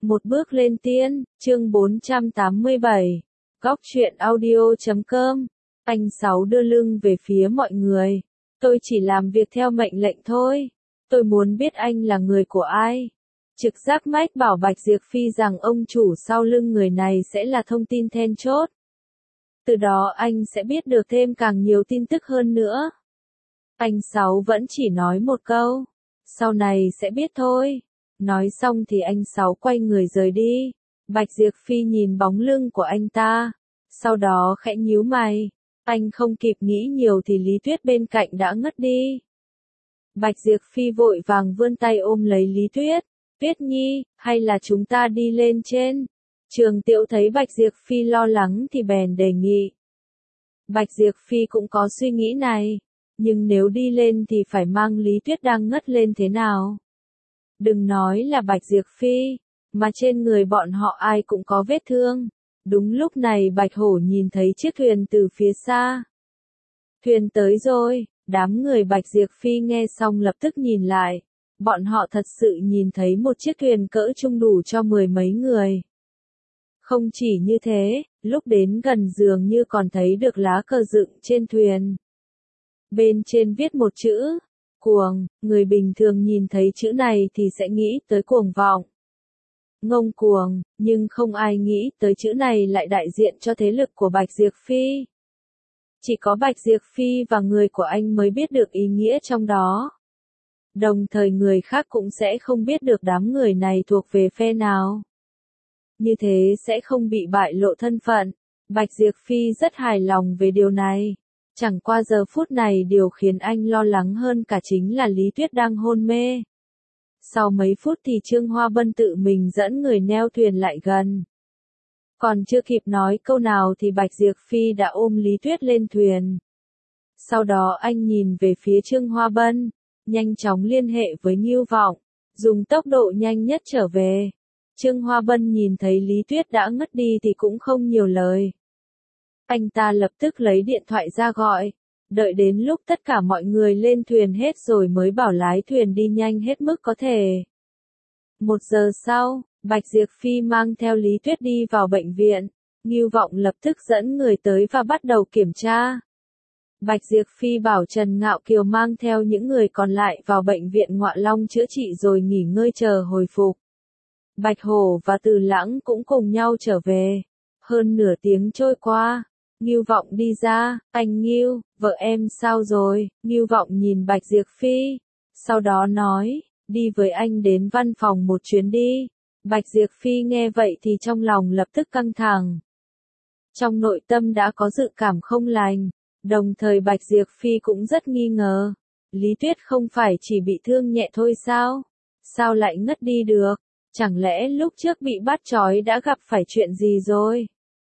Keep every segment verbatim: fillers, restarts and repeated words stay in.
Một bước lên tiên, chương bốn trăm tám mươi bảy. Góc truyện audio chấm com. Anh Sáu đưa lưng về phía mọi người. Tôi chỉ làm việc theo mệnh lệnh thôi. Tôi muốn biết anh là người của ai. Trực giác mách bảo Bạch Diệp Phi rằng ông chủ sau lưng người này sẽ là thông tin then chốt. Từ đó anh sẽ biết được thêm càng nhiều tin tức hơn nữa. Anh Sáu vẫn chỉ nói một câu. Sau này sẽ biết thôi. Nói xong thì anh Sáu quay người rời đi. Bạch Diệp Phi nhìn bóng lưng của anh ta. Sau đó khẽ nhíu mày. Anh không kịp nghĩ nhiều thì Lý Tuyết bên cạnh đã ngất đi. Bạch Diệp Phi vội vàng vươn tay ôm lấy Lý Tuyết. Tuyết Nhi, hay là chúng ta đi lên trên? Trường Tiệu thấy Bạch Diệp Phi lo lắng thì bèn đề nghị. Bạch Diệp Phi cũng có suy nghĩ này. Nhưng nếu đi lên thì phải mang Lý Tuyết đang ngất lên thế nào? Đừng nói là Bạch Diệp Phi, mà trên người bọn họ ai cũng có vết thương. Đúng lúc này Bạch Hổ nhìn thấy chiếc thuyền từ phía xa. Thuyền tới rồi, đám người Bạch Diệp Phi nghe xong lập tức nhìn lại. Bọn họ thật sự nhìn thấy một chiếc thuyền cỡ trung đủ cho mười mấy người. Không chỉ như thế, lúc đến gần dường như còn thấy được lá cờ dựng trên thuyền. Bên trên viết một chữ, cuồng, người bình thường nhìn thấy chữ này thì sẽ nghĩ tới cuồng vọng. Ngông cuồng, nhưng không ai nghĩ tới chữ này lại đại diện cho thế lực của Bạch Diệp Phi. Chỉ có Bạch Diệp Phi và người của anh mới biết được ý nghĩa trong đó. Đồng thời người khác cũng sẽ không biết được đám người này thuộc về phe nào. Như thế sẽ không bị bại lộ thân phận. Bạch Diệp Phi rất hài lòng về điều này. Chẳng qua giờ phút này điều khiến anh lo lắng hơn cả chính là Lý Tuyết đang hôn mê. Sau mấy phút thì Trương Hoa Bân tự mình dẫn người neo thuyền lại gần. Còn chưa kịp nói câu nào thì Bạch Diệp Phi đã ôm Lý Tuyết lên thuyền. Sau đó anh nhìn về phía Trương Hoa Bân, nhanh chóng liên hệ với Ngưu Vọng, dùng tốc độ nhanh nhất trở về. Trương Hoa Bân nhìn thấy Lý Tuyết đã ngất đi thì cũng không nhiều lời. Anh ta lập tức lấy điện thoại ra gọi, đợi đến lúc tất cả mọi người lên thuyền hết rồi mới bảo lái thuyền đi nhanh hết mức có thể. Một giờ sau, Bạch Diệp Phi mang theo Lý Tuyết đi vào bệnh viện, Ngưu Vọng lập tức dẫn người tới và bắt đầu kiểm tra. Bạch Diệp Phi bảo Trần Ngạo Kiều mang theo những người còn lại vào bệnh viện Ngoại Long chữa trị rồi nghỉ ngơi chờ hồi phục. Bạch Hổ và Từ Lãng cũng cùng nhau trở về. Hơn nửa tiếng trôi qua. Ngưu Vọng đi ra, anh Ngưu, vợ em sao rồi? Ngưu Vọng nhìn Bạch Diệp Phi, sau đó nói, đi với anh đến văn phòng một chuyến đi. Bạch Diệp Phi nghe vậy thì trong lòng lập tức căng thẳng. Trong nội tâm đã có dự cảm không lành, đồng thời Bạch Diệp Phi cũng rất nghi ngờ. Lý Tuyết không phải chỉ bị thương nhẹ thôi sao? Sao lại ngất đi được? Chẳng lẽ lúc trước bị bắt trói đã gặp phải chuyện gì rồi?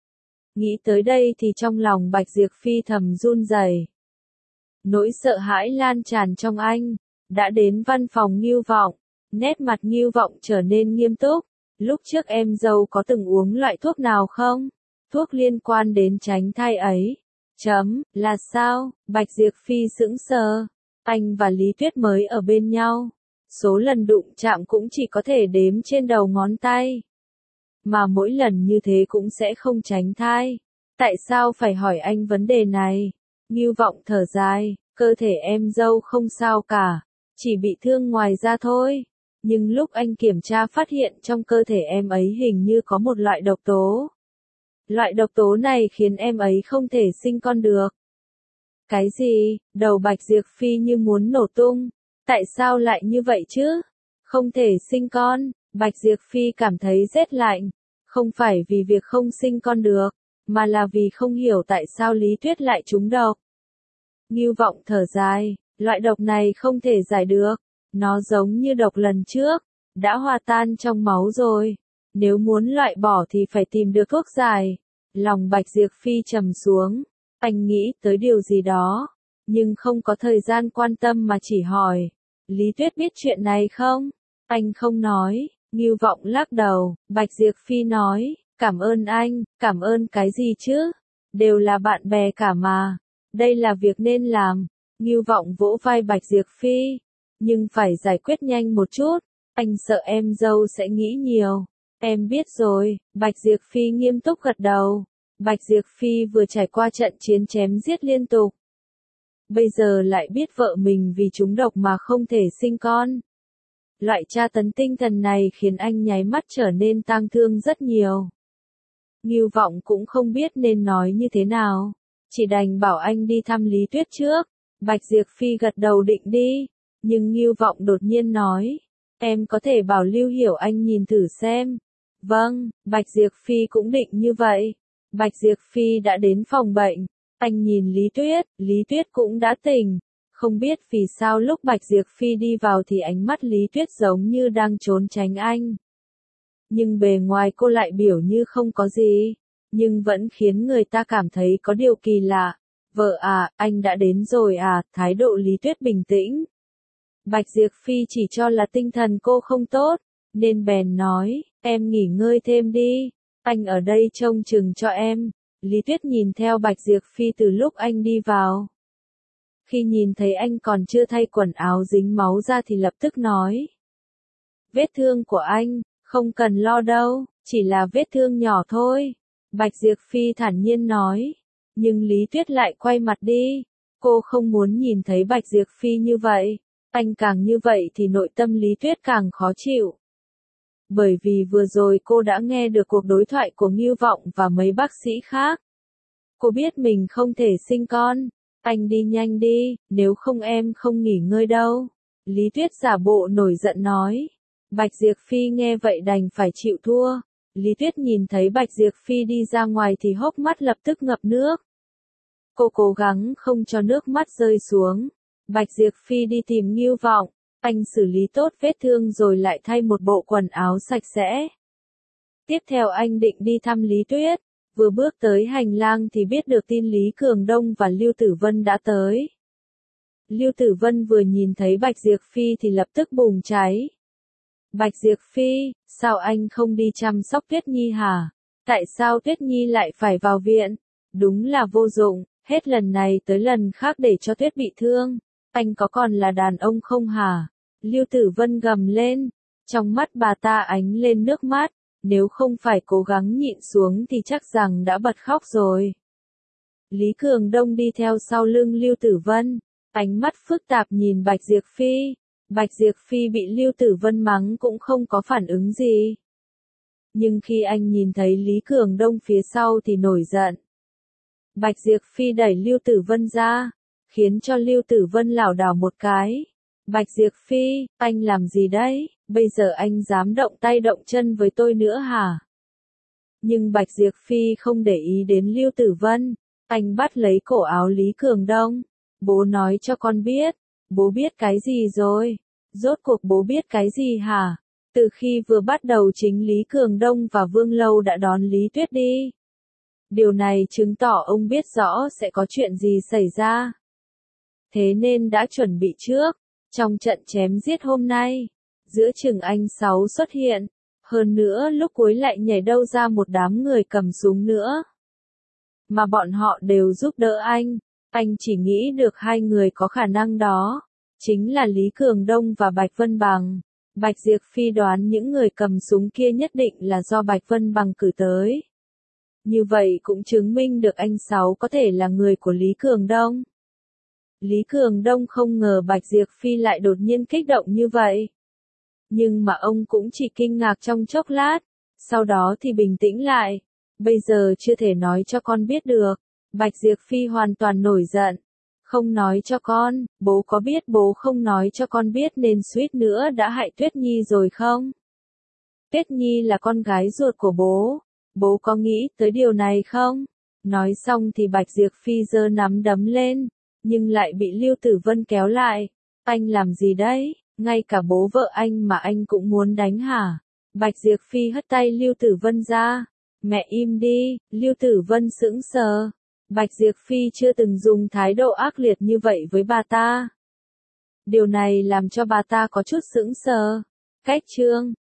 Nghĩ tới đây thì trong lòng Bạch Diệp Phi thầm run rẩy. Nỗi sợ hãi lan tràn trong anh. Đã đến văn phòng Ngưu Vọng, nét mặt Ngưu Vọng trở nên nghiêm túc. Lúc trước em dâu có từng uống loại thuốc nào không? Thuốc liên quan đến tránh thai ấy. Chấm, là sao? Bạch Diệp Phi sững sờ. Anh và Lý Tuyết mới ở bên nhau. Số lần đụng chạm cũng chỉ có thể đếm trên đầu ngón tay. Mà mỗi lần như thế cũng sẽ không tránh thai. Tại sao phải hỏi anh vấn đề này? Ngưu Vọng thở dài, cơ thể em dâu không sao cả, chỉ bị thương ngoài da thôi. Nhưng lúc anh kiểm tra phát hiện trong cơ thể em ấy hình như có một loại độc tố. Loại độc tố này khiến em ấy không thể sinh con được. Cái gì? Đầu Bạch Diệp Phi như muốn nổ tung. Tại sao lại như vậy chứ? Không thể sinh con. Bạch Diệp Phi cảm thấy rét lạnh, không phải vì việc không sinh con được, mà là vì không hiểu tại sao Lý Tuyết lại trúng độc. Ngưu Vọng thở dài, loại độc này không thể giải được, nó giống như độc lần trước, đã hòa tan trong máu rồi, nếu muốn loại bỏ thì phải tìm được thuốc giải. Lòng Bạch Diệp Phi trầm xuống, anh nghĩ tới điều gì đó, nhưng không có thời gian quan tâm mà chỉ hỏi, Lý Tuyết biết chuyện này không? Anh không nói. Ngưu Vọng lắc đầu, Bạch Diệp Phi nói, cảm ơn anh, cảm ơn cái gì chứ? Đều là bạn bè cả mà. Đây là việc nên làm. Ngưu Vọng vỗ vai Bạch Diệp Phi. Nhưng phải giải quyết nhanh một chút. Anh sợ em dâu sẽ nghĩ nhiều. Em biết rồi, Bạch Diệp Phi nghiêm túc gật đầu. Bạch Diệp Phi vừa trải qua trận chiến chém giết liên tục. Bây giờ lại biết vợ mình vì trúng độc mà không thể sinh con. Loại tra tấn tinh thần này khiến anh nháy mắt trở nên tang thương rất nhiều. Ngưu Vọng cũng không biết nên nói như thế nào. Chỉ đành bảo anh đi thăm Lý Tuyết trước. Bạch Diệp Phi gật đầu định đi. Nhưng Ngưu Vọng đột nhiên nói. Em có thể bảo Lưu Hiểu Anh nhìn thử xem. Vâng, Bạch Diệp Phi cũng định như vậy. Bạch Diệp Phi đã đến phòng bệnh. Anh nhìn Lý Tuyết, Lý Tuyết cũng đã tỉnh. Không biết vì sao lúc Bạch Diệp Phi đi vào thì ánh mắt Lý Tuyết giống như đang trốn tránh anh. Nhưng bề ngoài cô lại biểu như không có gì. Nhưng vẫn khiến người ta cảm thấy có điều kỳ lạ. Vợ à, anh đã đến rồi à, thái độ Lý Tuyết bình tĩnh. Bạch Diệp Phi chỉ cho là tinh thần cô không tốt, nên bèn nói, em nghỉ ngơi thêm đi, anh ở đây trông chừng cho em. Lý Tuyết nhìn theo Bạch Diệp Phi từ lúc anh đi vào. Khi nhìn thấy anh còn chưa thay quần áo dính máu ra thì lập tức nói. Vết thương của anh, không cần lo đâu, chỉ là vết thương nhỏ thôi. Bạch Diệp Phi thản nhiên nói. Nhưng Lý Tuyết lại quay mặt đi. Cô không muốn nhìn thấy Bạch Diệp Phi như vậy. Anh càng như vậy thì nội tâm Lý Tuyết càng khó chịu. Bởi vì vừa rồi cô đã nghe được cuộc đối thoại của Ngưu Vọng và mấy bác sĩ khác. Cô biết mình không thể sinh con. Anh đi nhanh đi, nếu không em không nghỉ ngơi đâu. Lý Tuyết giả bộ nổi giận nói. Bạch Diệp Phi nghe vậy đành phải chịu thua. Lý Tuyết nhìn thấy Bạch Diệp Phi đi ra ngoài thì hốc mắt lập tức ngập nước. Cô cố gắng không cho nước mắt rơi xuống. Bạch Diệp Phi đi tìm Ngưu Vọng. Anh xử lý tốt vết thương rồi lại thay một bộ quần áo sạch sẽ. Tiếp theo anh định đi thăm Lý Tuyết. Vừa bước tới hành lang thì biết được tin Lý Cường Đông và Lưu Tử Vân đã tới. Lưu Tử Vân vừa nhìn thấy Bạch Diệp Phi thì lập tức bùng cháy. Bạch Diệp Phi, sao anh không đi chăm sóc Tuyết Nhi hả? Tại sao Tuyết Nhi lại phải vào viện? Đúng là vô dụng, hết lần này tới lần khác để cho Tuyết bị thương. Anh có còn là đàn ông không hả? Lưu Tử Vân gầm lên. Trong mắt bà ta ánh lên nước mắt. Nếu không phải cố gắng nhịn xuống thì chắc rằng đã bật khóc rồi. Lý Cường Đông đi theo sau lưng Lưu Tử Vân. Ánh mắt phức tạp nhìn Bạch Diệp Phi. Bạch Diệp Phi bị Lưu Tử Vân mắng cũng không có phản ứng gì. Nhưng khi anh nhìn thấy Lý Cường Đông phía sau thì nổi giận. Bạch Diệp Phi đẩy Lưu Tử Vân ra, khiến cho Lưu Tử Vân lảo đảo một cái. Bạch Diệp Phi, anh làm gì đấy? Bây giờ anh dám động tay động chân với tôi nữa hả? Nhưng Bạch Diệp Phi không để ý đến Lưu Tử Vân. Anh bắt lấy cổ áo Lý Cường Đông. Bố nói cho con biết. Bố biết cái gì rồi? Rốt cuộc bố biết cái gì hả? Từ khi vừa bắt đầu chính Lý Cường Đông và Vương Lâu đã đón Lý Tuyết đi. Điều này chứng tỏ ông biết rõ sẽ có chuyện gì xảy ra. Thế nên đã chuẩn bị trước. Trong trận chém giết hôm nay, giữa chừng anh Sáu xuất hiện. Hơn nữa lúc cuối lại nhảy đâu ra một đám người cầm súng nữa. Mà bọn họ đều giúp đỡ anh. Anh chỉ nghĩ được hai người có khả năng đó. Chính là Lý Cường Đông và Bạch Vân Bằng. Bạch Diệp Phi đoán những người cầm súng kia nhất định là do Bạch Vân Bằng cử tới. Như vậy cũng chứng minh được anh Sáu có thể là người của Lý Cường Đông. Lý Cường Đông không ngờ Bạch Diệp Phi lại đột nhiên kích động như vậy. Nhưng mà ông cũng chỉ kinh ngạc trong chốc lát. Sau đó thì bình tĩnh lại. Bây giờ chưa thể nói cho con biết được. Bạch Diệp Phi hoàn toàn nổi giận. Không nói cho con, bố có biết bố không nói cho con biết nên suýt nữa đã hại Tuyết Nhi rồi không? Tuyết Nhi là con gái ruột của bố. Bố có nghĩ tới điều này không? Nói xong thì Bạch Diệp Phi giơ nắm đấm lên. Nhưng lại bị Lưu Tử Vân kéo lại. Anh làm gì đấy? Ngay cả bố vợ anh mà anh cũng muốn đánh hả? Bạch Diệp Phi hất tay Lưu Tử Vân ra. Mẹ im đi, Lưu Tử Vân sững sờ. Bạch Diệp Phi chưa từng dùng thái độ ác liệt như vậy với bà ta. Điều này làm cho bà ta có chút sững sờ. Cách chương